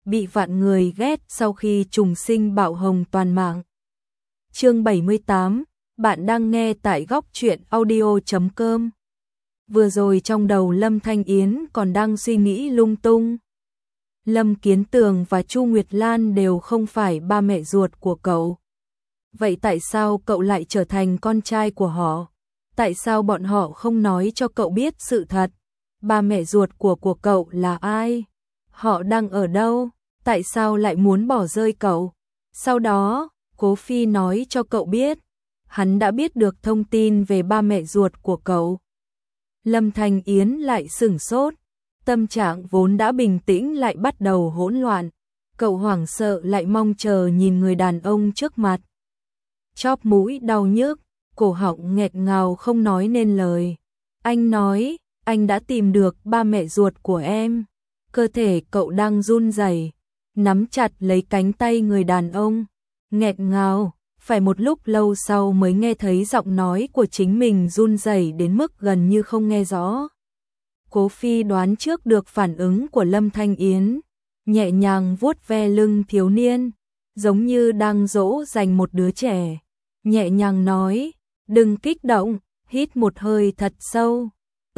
bị vạn người ghét sau khi trùng sinh bạo hồng toàn mạng. Chương 78, bạn đang nghe tại góc truyện audio.com. Vừa rồi trong đầu Lâm Thanh Yến còn đang suy nghĩ lung tung. Lâm Kiến Tường và Chu Nguyệt Lan đều không phải ba mẹ ruột của cậu. Vậy tại sao cậu lại trở thành con trai của họ? Tại sao bọn họ không nói cho cậu biết sự thật? Ba mẹ ruột của cậu là ai? Họ đang ở đâu? Tại sao lại muốn bỏ rơi cậu? Sau đó, Cố Phi nói cho cậu biết, hắn đã biết được thông tin về ba mẹ ruột của cậu. Lâm Thanh Yến lại sửng sốt, tâm trạng vốn đã bình tĩnh lại bắt đầu hỗn loạn. Cậu hoảng sợ lại mong chờ nhìn người đàn ông trước mặt. Chóp mũi đau nhức, cổ họng nghẹt ngào không nói nên lời. Anh nói, anh đã tìm được ba mẹ ruột của em. Cơ thể cậu đang run rẩy, nắm chặt lấy cánh tay người đàn ông, nghẹt ngào, phải một lúc lâu sau mới nghe thấy giọng nói của chính mình run rẩy đến mức gần như không nghe rõ. Cố Phi đoán trước được phản ứng của Lâm Thanh Yến, nhẹ nhàng vuốt ve lưng thiếu niên, giống như đang dỗ dành một đứa trẻ, nhẹ nhàng nói, đừng kích động, hít một hơi thật sâu.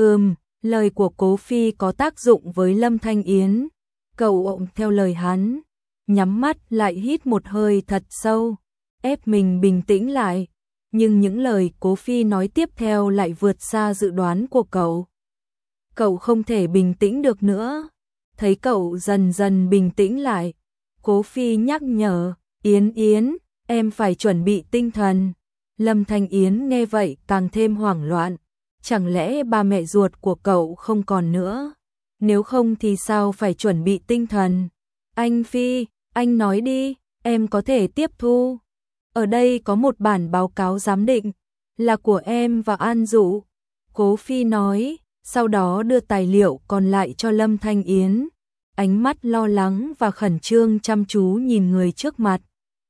Lời của Cố Phi có tác dụng với Lâm Thanh Yến, cậu ộm theo lời hắn, nhắm mắt lại hít một hơi thật sâu, ép mình bình tĩnh lại, nhưng những lời Cố Phi nói tiếp theo lại vượt xa dự đoán của cậu. Cậu không thể bình tĩnh được nữa. Thấy cậu dần dần bình tĩnh lại, Cố Phi nhắc nhở, Yến Yến, em phải chuẩn bị tinh thần. Lâm Thanh Yến nghe vậy càng thêm hoảng loạn. Chẳng lẽ ba mẹ ruột của cậu không còn nữa? Nếu không thì sao phải chuẩn bị tinh thần? Anh Phi, anh nói đi, em có thể tiếp thu. Ở đây có một bản báo cáo giám định, là của em và An Dụ. Cố Phi nói, sau đó đưa tài liệu còn lại cho Lâm Thanh Yến. Ánh mắt lo lắng và khẩn trương chăm chú nhìn người trước mặt.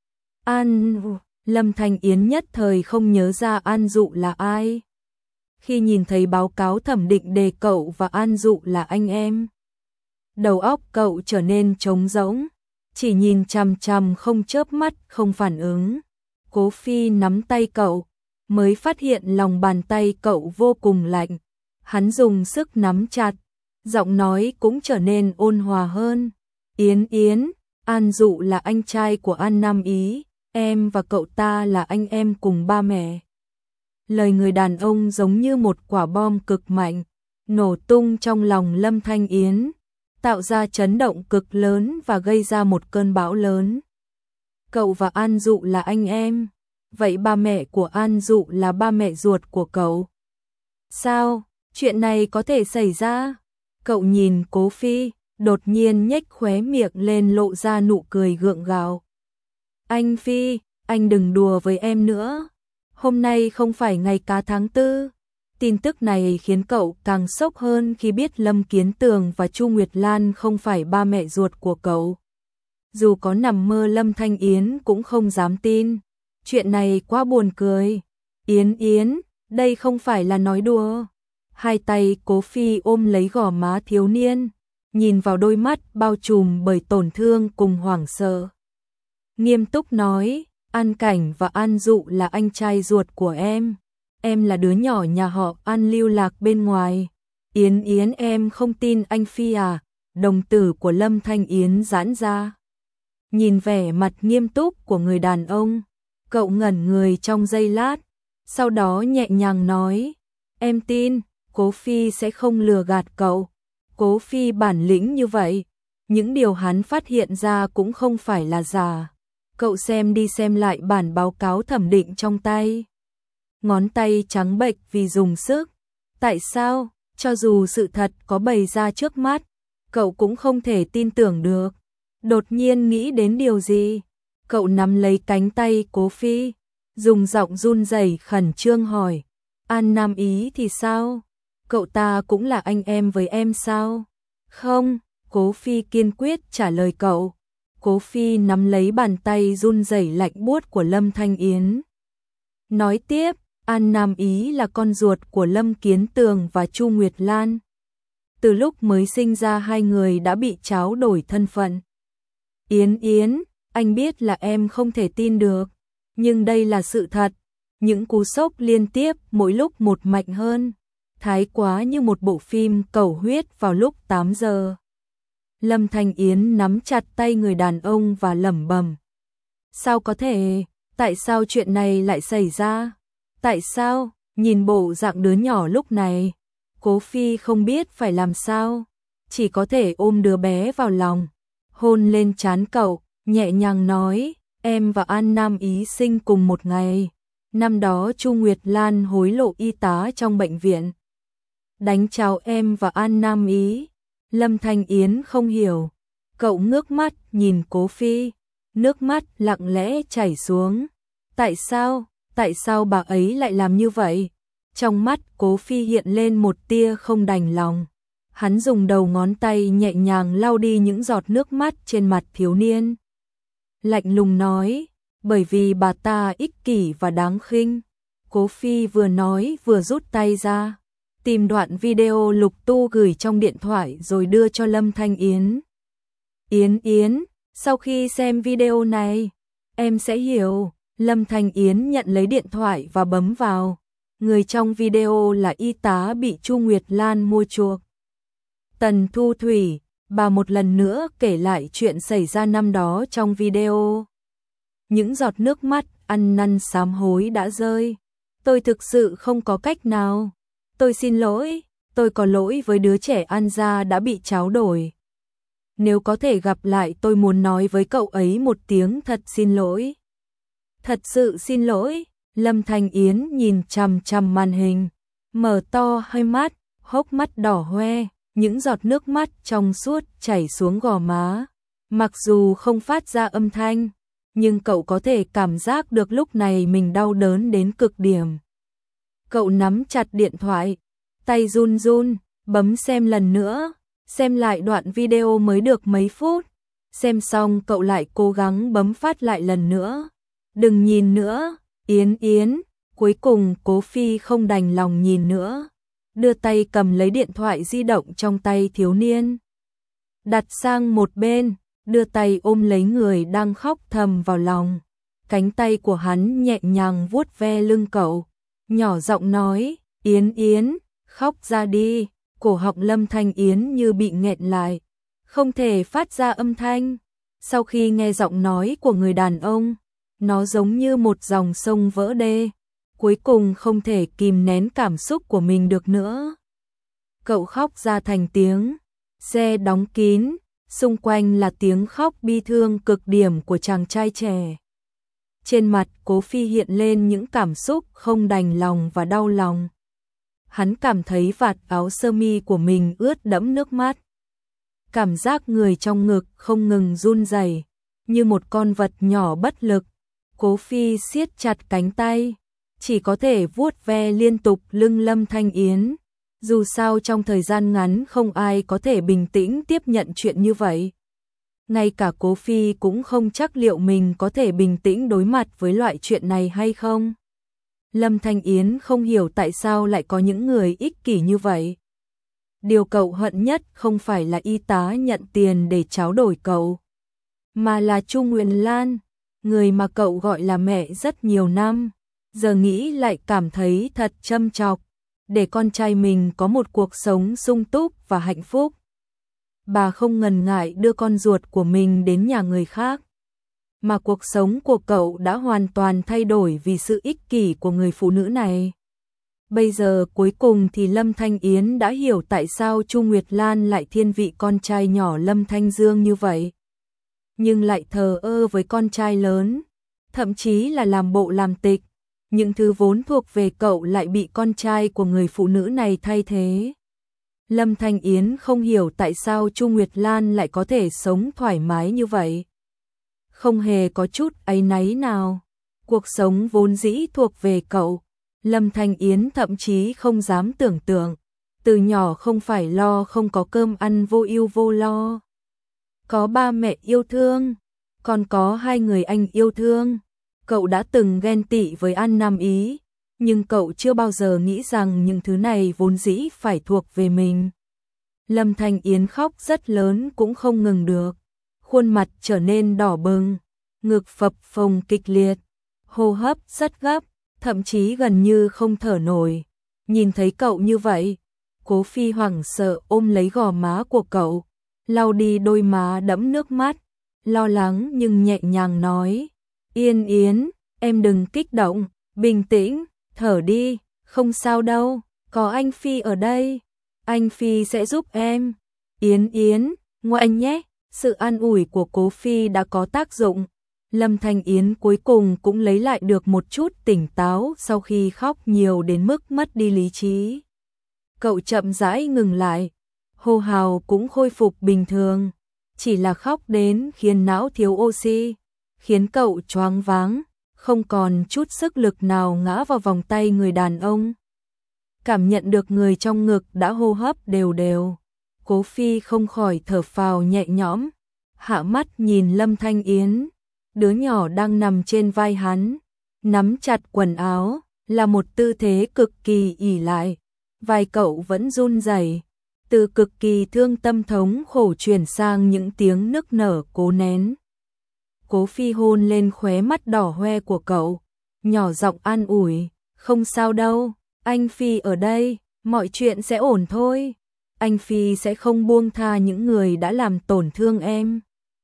Lâm Thanh Yến nhất thời không nhớ ra An Dụ là ai. Khi nhìn thấy báo cáo thẩm định đề cậu và An Dụ là anh em, đầu óc cậu trở nên trống rỗng, chỉ nhìn chằm chằm không chớp mắt không phản ứng. Cố Phi nắm tay cậu, mới phát hiện lòng bàn tay cậu vô cùng lạnh. Hắn dùng sức nắm chặt, giọng nói cũng trở nên ôn hòa hơn. Yến Yến, An Dụ là anh trai của An Nam Ý, em và cậu ta là anh em cùng ba mẹ. Lời người đàn ông giống như một quả bom cực mạnh, nổ tung trong lòng Lâm Thanh Yến, tạo ra chấn động cực lớn và gây ra một cơn bão lớn. Cậu và An Dụ là anh em, vậy ba mẹ của An Dụ là ba mẹ ruột của cậu. Sao, chuyện này có thể xảy ra? Cậu nhìn Cố Phi, đột nhiên nhếch khóe miệng lên lộ ra nụ cười gượng gạo. Anh Phi, anh đừng đùa với em nữa. Hôm nay không phải ngày cá tháng 4. Tin tức này khiến cậu càng sốc hơn khi biết Lâm Kiến Tường và Chu Nguyệt Lan không phải ba mẹ ruột của cậu. Dù có nằm mơ Lâm Thanh Yến cũng không dám tin. Chuyện này quá buồn cười. Yến Yến, đây không phải là nói đùa. Hai tay Cố Phi ôm lấy gò má thiếu niên, nhìn vào đôi mắt bao trùm bởi tổn thương cùng hoảng sợ. Nghiêm túc nói, An Cảnh và An Dụ là anh trai ruột của em là đứa nhỏ nhà họ An lưu lạc bên ngoài. Yến Yến em không tin anh Phi à? Đồng tử của Lâm Thanh Yến giãn ra. Nhìn vẻ mặt nghiêm túc của người đàn ông, cậu ngẩn người trong giây lát, sau đó nhẹ nhàng nói, em tin, Cố Phi sẽ không lừa gạt cậu. Cố Phi bản lĩnh như vậy, những điều hắn phát hiện ra cũng không phải là giả. Cậu xem đi xem lại bản báo cáo thẩm định trong tay. Ngón tay trắng bệch vì dùng sức. Tại sao, cho dù sự thật có bày ra trước mắt, cậu cũng không thể tin tưởng được. Đột nhiên nghĩ đến điều gì, cậu nắm lấy cánh tay Cố Phi, dùng giọng run rẩy khẩn trương hỏi, An Nam Ý thì sao? Cậu ta cũng là anh em với em sao? Không, Cố Phi kiên quyết trả lời cậu. Cố Phi nắm lấy bàn tay run rẩy lạnh buốt của Lâm Thanh Yến. Nói tiếp, An Nam Ý là con ruột của Lâm Kiến Tường và Chu Nguyệt Lan. Từ lúc mới sinh ra hai người đã bị tráo đổi thân phận. Yến Yến, anh biết là em không thể tin được, nhưng đây là sự thật. Những cú sốc liên tiếp mỗi lúc một mạnh hơn, thái quá như một bộ phim cầu huyết vào lúc 8 giờ. Lâm Thanh Yến nắm chặt tay người đàn ông và lẩm bẩm. Sao có thể? Tại sao chuyện này lại xảy ra? Tại sao? Nhìn bộ dạng đứa nhỏ lúc này, Cố Phi không biết phải làm sao, chỉ có thể ôm đứa bé vào lòng, hôn lên trán cậu, nhẹ nhàng nói, em và An Nam Ý sinh cùng một ngày. Năm đó Chu Nguyệt Lan hối lộ y tá trong bệnh viện, đánh cháo em và An Nam Ý. Lâm Thanh Yến không hiểu, cậu ngước mắt nhìn Cố Phi, nước mắt lặng lẽ chảy xuống. Tại sao bà ấy lại làm như vậy? Trong mắt Cố Phi hiện lên một tia không đành lòng. Hắn dùng đầu ngón tay nhẹ nhàng lau đi những giọt nước mắt trên mặt thiếu niên. Lạnh lùng nói, bởi vì bà ta ích kỷ và đáng khinh. Cố Phi vừa nói vừa rút tay ra, tìm đoạn video Lục Tu gửi trong điện thoại rồi đưa cho Lâm Thanh Yến. Yến, sau khi xem video này, em sẽ hiểu. Lâm Thanh Yến nhận lấy điện thoại và bấm vào. Người trong video là y tá bị Chu Nguyệt Lan mua chuộc. Tần Thu Thủy, bà một lần nữa kể lại chuyện xảy ra năm đó trong video. Những giọt nước mắt ăn năn sám hối đã rơi. Tôi thực sự không có cách nào. Tôi xin lỗi, tôi có lỗi với đứa trẻ An gia đã bị tráo đổi. Nếu có thể gặp lại tôi muốn nói với cậu ấy một tiếng thật xin lỗi. Thật sự xin lỗi. Lâm Thanh Yến nhìn chằm chằm màn hình, mở to hai mắt, hốc mắt đỏ hoe, những giọt nước mắt trong suốt chảy xuống gò má. Mặc dù không phát ra âm thanh, nhưng cậu có thể cảm giác được lúc này mình đau đớn đến cực điểm. Cậu nắm chặt điện thoại, tay run run, bấm xem lần nữa, xem lại đoạn video mới được mấy phút. Xem xong cậu lại cố gắng bấm phát lại lần nữa. Đừng nhìn nữa, Yến. Cuối cùng Cố Phi không đành lòng nhìn nữa, đưa tay cầm lấy điện thoại di động trong tay thiếu niên, đặt sang một bên, đưa tay ôm lấy người đang khóc thầm vào lòng. Cánh tay của hắn nhẹ nhàng vuốt ve lưng cậu, nhỏ giọng nói, Yến, khóc ra đi. Cổ họng Lâm Thanh Yến như bị nghẹn lại, không thể phát ra âm thanh. Sau khi nghe giọng nói của người đàn ông, nó giống như một dòng sông vỡ đê, cuối cùng không thể kìm nén cảm xúc của mình được nữa. Cậu khóc ra thành tiếng, xe đóng kín, xung quanh là tiếng khóc bi thương cực điểm của chàng trai trẻ. Trên mặt Cố Phi hiện lên những cảm xúc không đành lòng và đau lòng. Hắn cảm thấy vạt áo sơ mi của mình ướt đẫm nước mắt. Cảm giác người trong ngực không ngừng run rẩy, như một con vật nhỏ bất lực. Cố Phi siết chặt cánh tay, chỉ có thể vuốt ve liên tục lưng Lâm Thanh Yến. Dù sao trong thời gian ngắn không ai có thể bình tĩnh tiếp nhận chuyện như vậy. Ngay cả Cố Phi cũng không chắc liệu mình có thể bình tĩnh đối mặt với loại chuyện này hay không. Lâm Thanh Yến không hiểu tại sao lại có những người ích kỷ như vậy. Điều cậu hận nhất không phải là y tá nhận tiền để tráo đổi cậu, mà là Chu Nguyệt Lan, người mà cậu gọi là mẹ rất nhiều năm, giờ nghĩ lại cảm thấy thật châm chọc, để con trai mình có một cuộc sống sung túc và hạnh phúc. Bà không ngần ngại đưa con ruột của mình đến nhà người khác, mà cuộc sống của cậu đã hoàn toàn thay đổi vì sự ích kỷ của người phụ nữ này. Bây giờ cuối cùng thì Lâm Thanh Yến đã hiểu tại sao Chu Nguyệt Lan lại thiên vị con trai nhỏ Lâm Thanh Dương như vậy, nhưng lại thờ ơ với con trai lớn, thậm chí là làm bộ làm tịch. Những thứ vốn thuộc về cậu lại bị con trai của người phụ nữ này thay thế. Lâm Thanh Yến không hiểu tại sao Chu Nguyệt Lan lại có thể sống thoải mái như vậy. Không hề có chút áy náy nào. Cuộc sống vốn dĩ thuộc về cậu. Lâm Thanh Yến thậm chí không dám tưởng tượng. Từ nhỏ không phải lo không có cơm ăn vô ưu vô lo. Có ba mẹ yêu thương, còn có hai người anh yêu thương. Cậu đã từng ghen tị với An Nam Ý, nhưng cậu chưa bao giờ nghĩ rằng những thứ này vốn dĩ phải thuộc về mình. Lâm Thanh Yến khóc rất lớn cũng không ngừng được. khuôn mặt trở nên đỏ bừng, ngực phập phồng kịch liệt, hô hấp rất gấp, thậm chí gần như không thở nổi. Nhìn thấy cậu như vậy, Cố Phi hoảng sợ ôm lấy gò má của cậu, lau đi đôi má đẫm nước mắt, lo lắng nhưng nhẹ nhàng nói, Yên Yến, em đừng kích động, bình tĩnh, thở đi, không sao đâu, có anh Phi ở đây, anh Phi sẽ giúp em. Yến Yến, ngoan nhé, sự an ủi của Cố Phi đã có tác dụng. Lâm Thanh Yến cuối cùng cũng lấy lại được một chút tỉnh táo sau khi khóc nhiều đến mức mất đi lý trí. Cậu chậm rãi ngừng lại, hô hào cũng khôi phục bình thường, chỉ là khóc đến khiến não thiếu oxy, khiến cậu choáng váng, không còn chút sức lực nào ngã vào vòng tay người đàn ông. Cảm nhận được người trong ngực đã hô hấp đều đều, Cố Phi không khỏi thở phào nhẹ nhõm, hạ mắt nhìn Lâm Thanh Yến, đứa nhỏ đang nằm trên vai hắn, nắm chặt quần áo, là một tư thế cực kỳ ỷ lại, vai cậu vẫn run rẩy, từ cực kỳ thương tâm thống khổ chuyển sang những tiếng nức nở cố nén. Cố Phi hôn lên khóe mắt đỏ hoe của cậu, nhỏ giọng an ủi, không sao đâu, anh Phi ở đây, mọi chuyện sẽ ổn thôi, anh Phi sẽ không buông tha những người đã làm tổn thương em.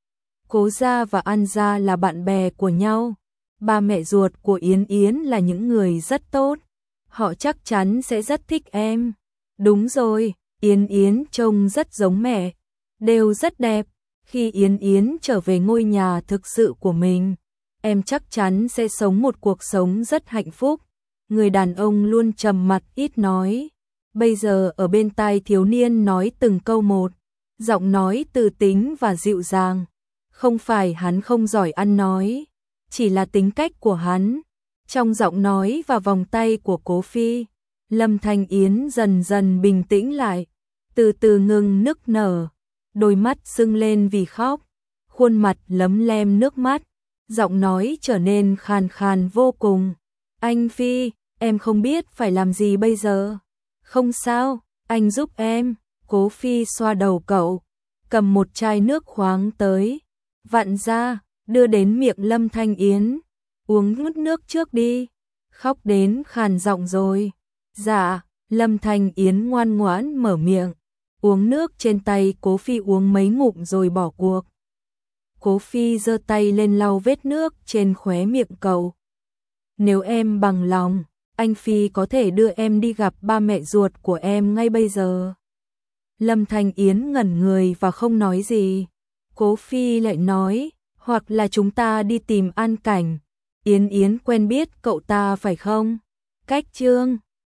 Cố gia và An gia là bạn bè của nhau, ba mẹ ruột của Yến Yến là những người rất tốt, họ chắc chắn sẽ rất thích em. Đúng rồi, Yến Yến trông rất giống mẹ, đều rất đẹp. Khi Yến Yến trở về ngôi nhà thực sự của mình, em chắc chắn sẽ sống một cuộc sống rất hạnh phúc. Người đàn ông luôn trầm mặc ít nói, bây giờ ở bên tai thiếu niên nói từng câu một, giọng nói từ tính và dịu dàng. Không phải hắn không giỏi ăn nói, chỉ là tính cách của hắn. Trong giọng nói và vòng tay của Cố Phi, Lâm Thanh Yến dần dần bình tĩnh lại, từ từ ngừng nức nở, đôi mắt sưng lên vì khóc, khuôn mặt lấm lem nước mắt, giọng nói trở nên khàn khàn vô cùng. Anh Phi, em không biết phải làm gì bây giờ. Không sao, anh giúp em. Cố Phi xoa đầu cậu, cầm một chai nước khoáng tới, vặn ra, đưa đến miệng Lâm Thanh Yến. Uống ngút nước trước đi. Khóc đến khàn giọng rồi. Dạ, Lâm Thanh Yến ngoan ngoãn mở miệng, uống nước trên tay Cố Phi uống mấy ngụm rồi bỏ cuộc. Cố Phi giơ tay lên lau vết nước trên khóe miệng cậu. Nếu em bằng lòng, anh Phi có thể đưa em đi gặp ba mẹ ruột của em ngay bây giờ. Lâm Thanh Yến ngẩn người và không nói gì. Cố Phi lại nói, hoặc là chúng ta đi tìm An Cảnh. Yến Yến quen biết cậu ta phải không? Cách Trương